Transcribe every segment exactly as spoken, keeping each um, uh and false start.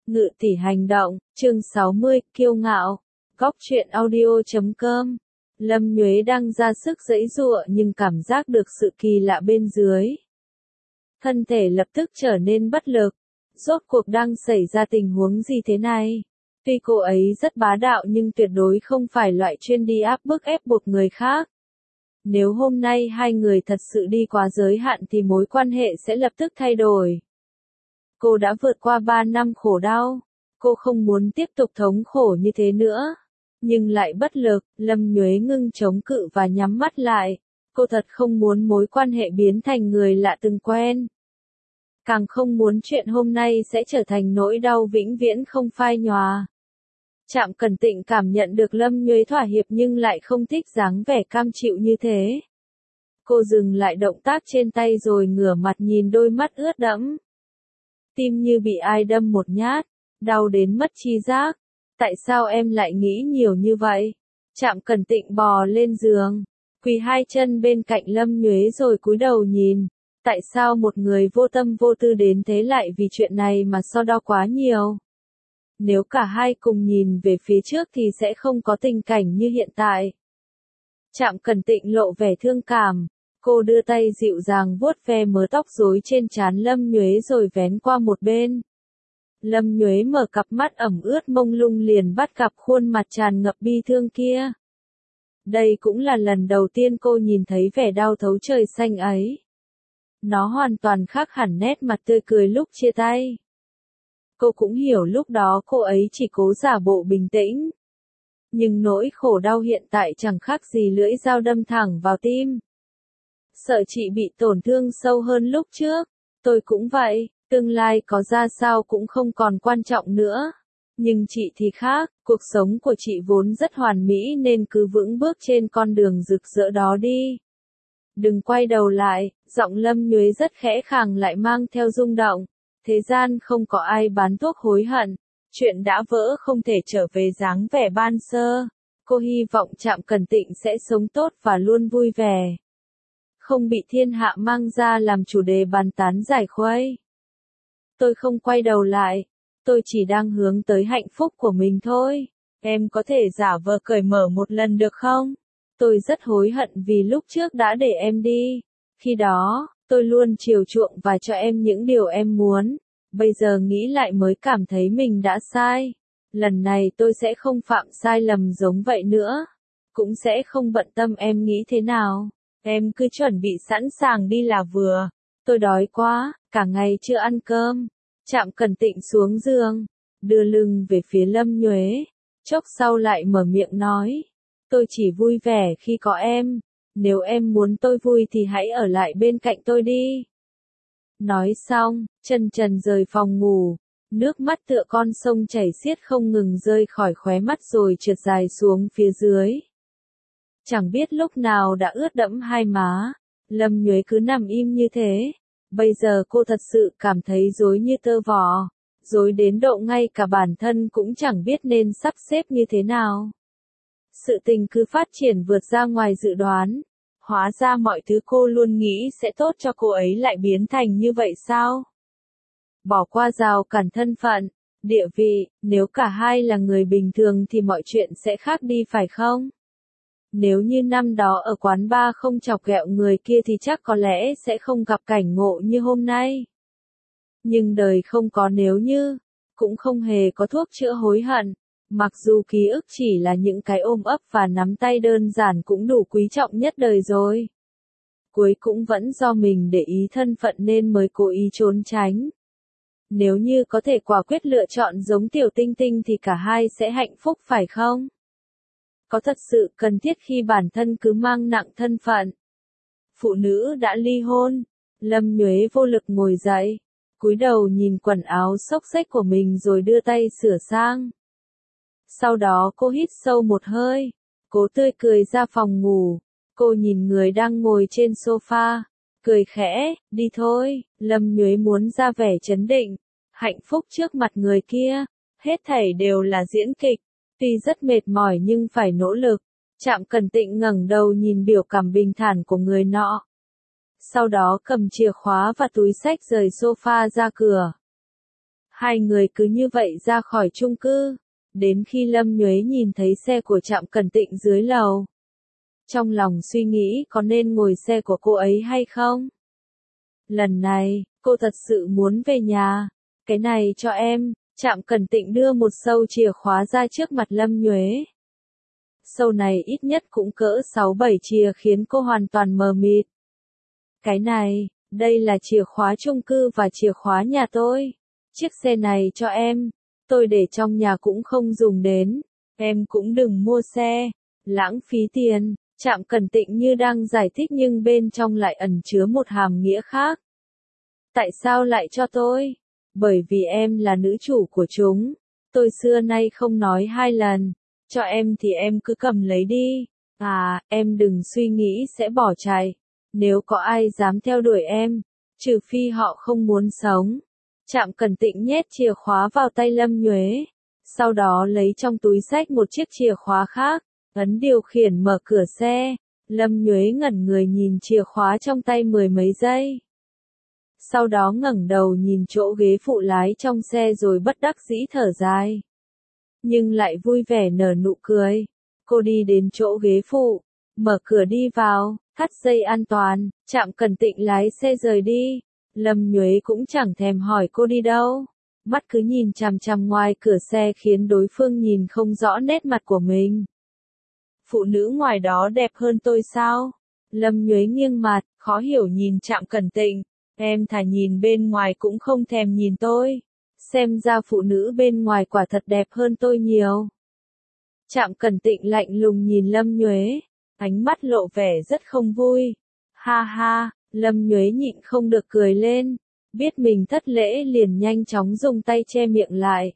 Ngự tỷ hành động, chương sáu mươi, kiêu ngạo. Góc truyện audio chấm com. Lâm Nhuế đang ra sức giãy giụa nhưng cảm giác được sự kỳ lạ bên dưới. Thân thể lập tức trở nên bất lực. Rốt cuộc đang xảy ra tình huống gì thế này? Tuy cô ấy rất bá đạo nhưng tuyệt đối không phải loại chuyên đi áp bức ép buộc người khác. Nếu hôm nay hai người thật sự đi quá giới hạn thì mối quan hệ sẽ lập tức thay đổi. Cô đã vượt qua ba năm khổ đau. Cô không muốn tiếp tục thống khổ như thế nữa. Nhưng lại bất lực, Lâm Nhuế ngưng chống cự và nhắm mắt lại. Cô thật không muốn mối quan hệ biến thành người lạ từng quen. Càng không muốn chuyện hôm nay sẽ trở thành nỗi đau vĩnh viễn không phai nhòa. Trạm Cẩn Tịnh cảm nhận được Lâm Nhuế thỏa hiệp nhưng lại không thích dáng vẻ cam chịu như thế. Cô dừng lại động tác trên tay rồi ngửa mặt nhìn đôi mắt ướt đẫm. Tim như bị ai đâm một nhát, đau đến mất tri giác. Tại sao em lại nghĩ nhiều như vậy? Trạm Cẩn Tịnh bò lên giường, quỳ hai chân bên cạnh Lâm Nhuế rồi cúi đầu nhìn. Tại sao một người vô tâm vô tư đến thế lại vì chuyện này mà so đo quá nhiều? Nếu cả hai cùng nhìn về phía trước thì sẽ không có tình cảnh như hiện tại. Trạm Cẩn Tịnh lộ vẻ thương cảm. Cô đưa tay dịu dàng vuốt ve mớ tóc rối trên trán Lâm Nhuế rồi vén qua một bên. Lâm Nhuế mở cặp mắt ẩm ướt mông lung liền bắt gặp khuôn mặt tràn ngập bi thương kia. Đây cũng là lần đầu tiên cô nhìn thấy vẻ đau thấu trời xanh ấy. Nó hoàn toàn khác hẳn nét mặt tươi cười lúc chia tay. Cô cũng hiểu lúc đó cô ấy chỉ cố giả bộ bình tĩnh. Nhưng nỗi khổ đau hiện tại chẳng khác gì lưỡi dao đâm thẳng vào tim. Sợ chị bị tổn thương sâu hơn lúc trước. Tôi cũng vậy, tương lai có ra sao cũng không còn quan trọng nữa. Nhưng chị thì khác, cuộc sống của chị vốn rất hoàn mỹ nên cứ vững bước trên con đường rực rỡ đó đi. Đừng quay đầu lại, giọng Lâm Nhuế rất khẽ khàng lại mang theo rung động. Thế gian không có ai bán thuốc hối hận. Chuyện đã vỡ không thể trở về dáng vẻ ban sơ. Cô hy vọng Trạm Cẩn Tịnh sẽ sống tốt và luôn vui vẻ. Không bị thiên hạ mang ra làm chủ đề bàn tán giải khuây. Tôi không quay đầu lại. Tôi chỉ đang hướng tới hạnh phúc của mình thôi. Em có thể giả vờ cởi mở một lần được không? Tôi rất hối hận vì lúc trước đã để em đi. Khi đó, tôi luôn chiều chuộng và cho em những điều em muốn. Bây giờ nghĩ lại mới cảm thấy mình đã sai. Lần này tôi sẽ không phạm sai lầm giống vậy nữa. Cũng sẽ không bận tâm em nghĩ thế nào. Em cứ chuẩn bị sẵn sàng đi là vừa. Tôi đói quá, cả ngày chưa ăn cơm. Trạm Cẩn Tịnh xuống giường, đưa lưng về phía Lâm Nhuế. Chốc sau lại mở miệng nói. Tôi chỉ vui vẻ khi có em. Nếu em muốn tôi vui thì hãy ở lại bên cạnh tôi đi. Nói xong, chân trần rời phòng ngủ. Nước mắt tựa con sông chảy xiết không ngừng rơi khỏi khóe mắt rồi trượt dài xuống phía dưới. Chẳng biết lúc nào đã ướt đẫm hai má. Lâm Nhuế cứ nằm im như thế. Bây giờ cô thật sự cảm thấy rối như tơ vò. Rối đến độ ngay cả bản thân cũng chẳng biết nên sắp xếp như thế nào. Sự tình cứ phát triển vượt ra ngoài dự đoán. Hóa ra mọi thứ cô luôn nghĩ sẽ tốt cho cô ấy lại biến thành như vậy sao? Bỏ qua rào cản thân phận, địa vị, nếu cả hai là người bình thường thì mọi chuyện sẽ khác đi phải không? Nếu như năm đó ở quán bar không chọc ghẹo người kia thì chắc có lẽ sẽ không gặp cảnh ngộ như hôm nay. Nhưng đời không có nếu như, cũng không hề có thuốc chữa hối hận. Mặc dù ký ức chỉ là những cái ôm ấp và nắm tay đơn giản cũng đủ quý trọng nhất đời rồi. Cuối cũng vẫn do mình để ý thân phận nên mới cố ý trốn tránh. Nếu như có thể quả quyết lựa chọn giống Tiểu Tinh Tinh thì cả hai sẽ hạnh phúc phải không? Có thật sự cần thiết khi bản thân cứ mang nặng thân phận. Phụ nữ đã ly hôn. Lâm Nhuế vô lực ngồi dậy, cúi đầu nhìn quần áo xốc xếch của mình rồi đưa tay sửa sang. Sau đó cô hít sâu một hơi, cố tươi cười ra phòng ngủ. Cô nhìn người đang ngồi trên sofa, cười khẽ, đi thôi. Lâm Nhuế muốn ra vẻ trấn định, hạnh phúc trước mặt người kia, hết thảy đều là diễn kịch. Tuy rất mệt mỏi nhưng phải nỗ lực. Trạm Cẩn Tịnh ngẩng đầu nhìn biểu cảm bình thản của người nọ. Sau đó cầm chìa khóa và túi xách rời sofa ra cửa. Hai người cứ như vậy ra khỏi chung cư, đến khi Lâm Nhuế nhìn thấy xe của Trạm Cẩn Tịnh dưới lầu. Trong lòng suy nghĩ có nên ngồi xe của cô ấy hay không? Lần này, cô thật sự muốn về nhà. Cái này cho em, Trạm Cẩn Tịnh đưa một sâu chìa khóa ra trước mặt Lâm Nhuế. Sâu này ít nhất cũng cỡ sáu bảy chìa khiến cô hoàn toàn mờ mịt. Cái này, đây là chìa khóa chung cư và chìa khóa nhà tôi. Chiếc xe này cho em, tôi để trong nhà cũng không dùng đến. Em cũng đừng mua xe, lãng phí tiền. Trạm Cẩn Tịnh như đang giải thích nhưng bên trong lại ẩn chứa một hàm nghĩa khác. Tại sao lại cho tôi? Bởi vì em là nữ chủ của chúng. Tôi xưa nay không nói hai lần. Cho em thì em cứ cầm lấy đi. À, em đừng suy nghĩ sẽ bỏ chạy. Nếu có ai dám theo đuổi em, trừ phi họ không muốn sống. Trạm Cẩn Tịnh nhét chìa khóa vào tay Lâm Nhuế. Sau đó lấy trong túi xách một chiếc chìa khóa khác. Ấn điều khiển mở cửa xe. Lâm Nhuế ngẩn người nhìn chìa khóa trong tay mười mấy giây. Sau đó ngẩng đầu nhìn chỗ ghế phụ lái trong xe rồi bất đắc dĩ thở dài. Nhưng lại vui vẻ nở nụ cười. Cô đi đến chỗ ghế phụ, mở cửa đi vào, thắt dây an toàn, Trạm Cẩn Tịnh lái xe rời đi. Lâm Nhuế cũng chẳng thèm hỏi cô đi đâu. Mắt cứ nhìn chằm chằm ngoài cửa xe khiến đối phương nhìn không rõ nét mặt của mình. Phụ nữ ngoài đó đẹp hơn tôi sao? Lâm Nhuế nghiêng mặt, khó hiểu nhìn Trạm Cẩn Tịnh. Em thà nhìn bên ngoài cũng không thèm nhìn tôi. Xem ra phụ nữ bên ngoài quả thật đẹp hơn tôi nhiều. Trạm Cẩn Tịnh lạnh lùng nhìn Lâm Nhuế, ánh mắt lộ vẻ rất không vui. Ha ha, Lâm Nhuế nhịn không được cười lên, biết mình thất lễ liền nhanh chóng dùng tay che miệng lại.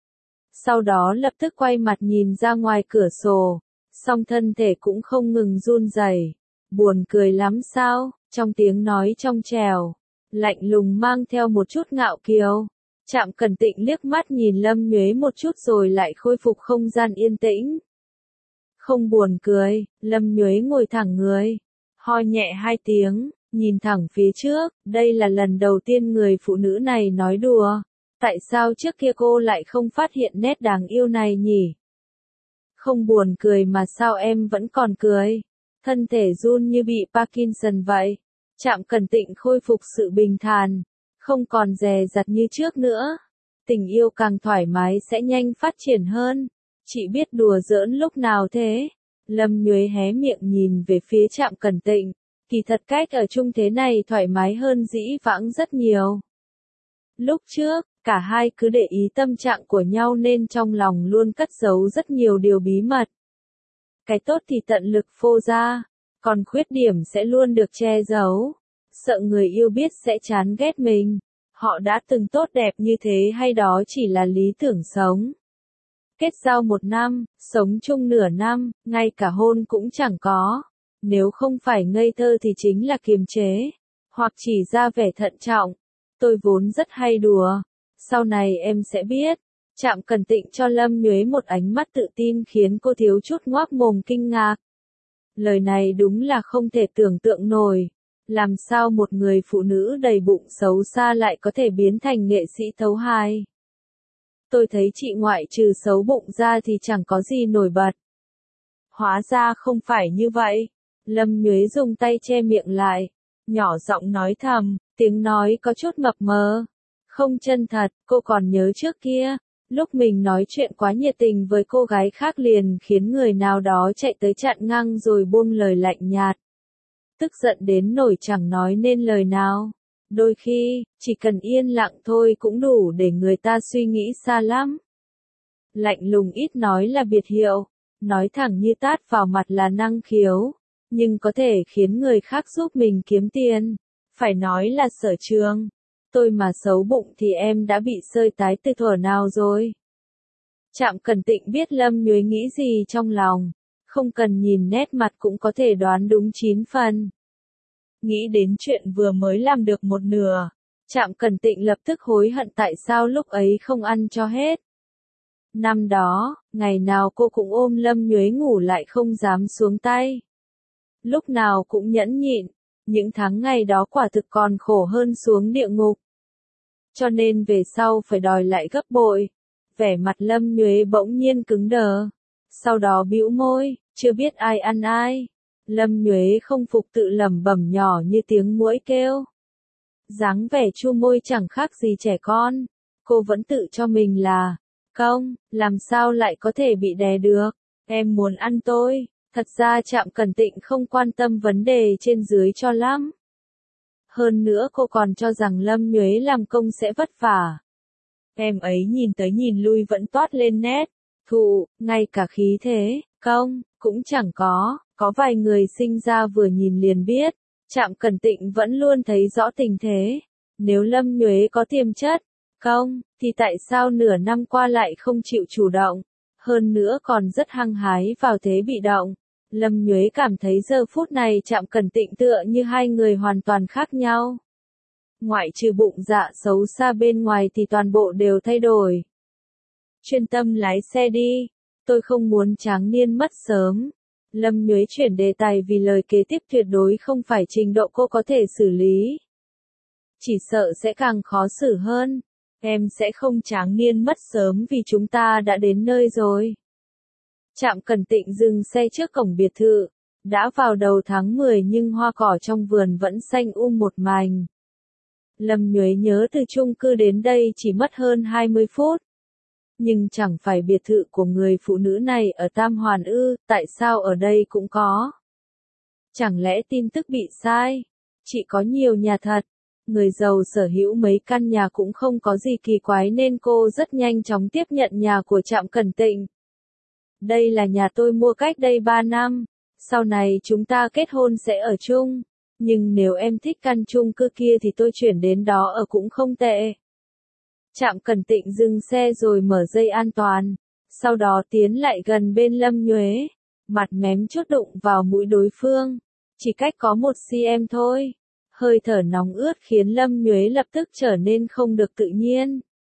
Sau đó lập tức quay mặt nhìn ra ngoài cửa sổ, song thân thể cũng không ngừng run rẩy. Buồn cười lắm sao? Trong tiếng nói trong trẻo, lạnh lùng mang theo một chút ngạo kiều. Trạm Cẩn Tịnh liếc mắt nhìn Lâm Nhuế một chút rồi lại khôi phục không gian yên tĩnh. Không buồn cười, Lâm Nhuế ngồi thẳng người, ho nhẹ hai tiếng, nhìn thẳng phía trước, đây là lần đầu tiên người phụ nữ này nói đùa. Tại sao trước kia cô lại không phát hiện nét đáng yêu này nhỉ? Không buồn cười mà sao em vẫn còn cười? Thân thể run như bị Parkinson vậy. Trạm Cẩn Tịnh khôi phục sự bình thản, không còn dè dặt như trước nữa. Tình yêu càng thoải mái sẽ nhanh phát triển hơn. Chị biết đùa giỡn lúc nào thế? Lâm Nhuế hé miệng nhìn về phía Trạm Cẩn Tịnh. Kỳ thật cách ở chung thế này thoải mái hơn dĩ vãng rất nhiều. Lúc trước, cả hai cứ để ý tâm trạng của nhau nên trong lòng luôn cất giấu rất nhiều điều bí mật. Cái tốt thì tận lực phô ra, còn khuyết điểm sẽ luôn được che giấu. Sợ người yêu biết sẽ chán ghét mình. Họ đã từng tốt đẹp như thế hay đó chỉ là lý tưởng sống. Kết giao một năm, sống chung nửa năm, ngay cả hôn cũng chẳng có. Nếu không phải ngây thơ thì chính là kiềm chế, hoặc chỉ ra vẻ thận trọng. Tôi vốn rất hay đùa. Sau này em sẽ biết. Trạm Cẩn Tịnh cho Lâm Nhuế một ánh mắt tự tin khiến cô thiếu chút ngoác mồm kinh ngạc. Lời này đúng là không thể tưởng tượng nổi. Làm sao một người phụ nữ đầy bụng xấu xa lại có thể biến thành nghệ sĩ tấu hài? Tôi thấy chị ngoại trừ xấu bụng ra thì chẳng có gì nổi bật. Hóa ra không phải như vậy. Lâm Nhuế dùng tay che miệng lại, nhỏ giọng nói thầm, tiếng nói có chút mập mờ. Không chân thật, cô còn nhớ trước kia, lúc mình nói chuyện quá nhiệt tình với cô gái khác liền khiến người nào đó chạy tới chặn ngang rồi buông lời lạnh nhạt. Tức giận đến nỗi chẳng nói nên lời nào. Đôi khi, chỉ cần yên lặng thôi cũng đủ để người ta suy nghĩ xa lắm. Lạnh lùng ít nói là biệt hiệu, nói thẳng như tát vào mặt là năng khiếu, nhưng có thể khiến người khác giúp mình kiếm tiền. Phải nói là sở trường. Tôi mà xấu bụng thì em đã bị sơi tái từ thuở nào rồi. Trạm Cẩn Tịnh biết Lâm Nhuế nghĩ gì trong lòng. Không cần nhìn nét mặt cũng có thể đoán đúng chín phần. Nghĩ đến chuyện vừa mới làm được một nửa, Trạm Cẩn Tịnh lập tức hối hận tại sao lúc ấy không ăn cho hết. Năm đó, ngày nào cô cũng ôm Lâm Nhuế ngủ lại không dám xuống tay. Lúc nào cũng nhẫn nhịn, những tháng ngày đó quả thực còn khổ hơn xuống địa ngục. cho nên về sau phải đòi lại gấp bội. Vẻ mặt Lâm Nhuế bỗng nhiên cứng đờ. Sau đó bĩu môi, chưa biết ai ăn ai. Lâm Nhuế không phục tự lẩm bẩm nhỏ như tiếng muỗi kêu. Dáng vẻ chu môi chẳng khác gì trẻ con. Cô vẫn tự cho mình là công, làm sao lại có thể bị đè được. Em muốn ăn tôi. Thật ra Trạm Cẩn Tịnh không quan tâm vấn đề trên dưới cho lắm. Hơn nữa cô còn cho rằng Lâm Nhuế làm công sẽ vất vả. Em ấy nhìn tới nhìn lui vẫn toát lên nét thụ, ngay cả khí thế, công, cũng chẳng có, có vài người sinh ra vừa nhìn liền biết. Trạm Cẩn Tịnh vẫn luôn thấy rõ tình thế. Nếu Lâm Nhuế có tiềm chất, công, thì tại sao nửa năm qua lại không chịu chủ động, hơn nữa còn rất hăng hái vào thế bị động. Lâm Nhuế cảm thấy giờ phút này Trạm Cẩn Tịnh tựa như hai người hoàn toàn khác nhau. Ngoại trừ bụng dạ xấu xa bên ngoài thì toàn bộ đều thay đổi. Chuyên tâm lái xe đi, tôi không muốn tráng niên mất sớm. Lâm Nhuế chuyển đề tài vì lời kế tiếp tuyệt đối không phải trình độ cô có thể xử lý. Chỉ sợ sẽ càng khó xử hơn. Em sẽ không tráng niên mất sớm vì chúng ta đã đến nơi rồi. Trạm Cẩn Tịnh dừng xe trước cổng biệt thự. Đã vào đầu tháng mười nhưng hoa cỏ trong vườn vẫn xanh um một mảnh. Lâm Nhuế nhớ từ chung cư đến đây chỉ mất hơn hai mươi phút. Nhưng chẳng phải biệt thự của người phụ nữ này ở Tam Hoàn ư, tại sao ở đây cũng có? Chẳng lẽ tin tức bị sai? Chỉ có nhiều nhà thật. Người giàu sở hữu mấy căn nhà cũng không có gì kỳ quái nên cô rất nhanh chóng tiếp nhận nhà của Trạm Cẩn Tịnh. Đây là nhà tôi mua cách đây ba năm. Sau này chúng ta kết hôn sẽ ở chung. Nhưng nếu em thích căn chung cư kia thì tôi chuyển đến đó ở cũng không tệ. Trạm Cẩn Tịnh dừng xe rồi mở dây an toàn. Sau đó tiến lại gần bên Lâm Nhuế. Mặt mém chút đụng vào mũi đối phương. Chỉ cách có một xăng-ti-mét thôi. Hơi thở nóng ướt khiến Lâm Nhuế lập tức trở nên không được tự nhiên.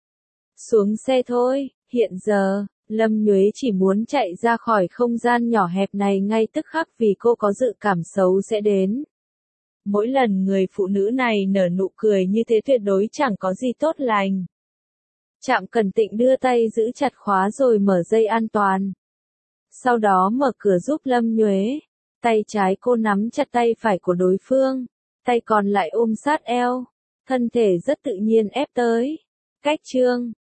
Xuống xe thôi, hiện giờ, Lâm Nhuế chỉ muốn chạy ra khỏi không gian nhỏ hẹp này ngay tức khắc vì cô có dự cảm xấu sẽ đến. Mỗi lần người phụ nữ này nở nụ cười như thế tuyệt đối chẳng có gì tốt lành. Trạm Cẩn Tịnh đưa tay giữ chặt khóa rồi mở dây an toàn. Sau đó mở cửa giúp Lâm Nhuế. Tay trái cô nắm chặt tay phải của đối phương. Tay còn lại ôm sát eo. Thân thể rất tự nhiên ép tới. Cách chương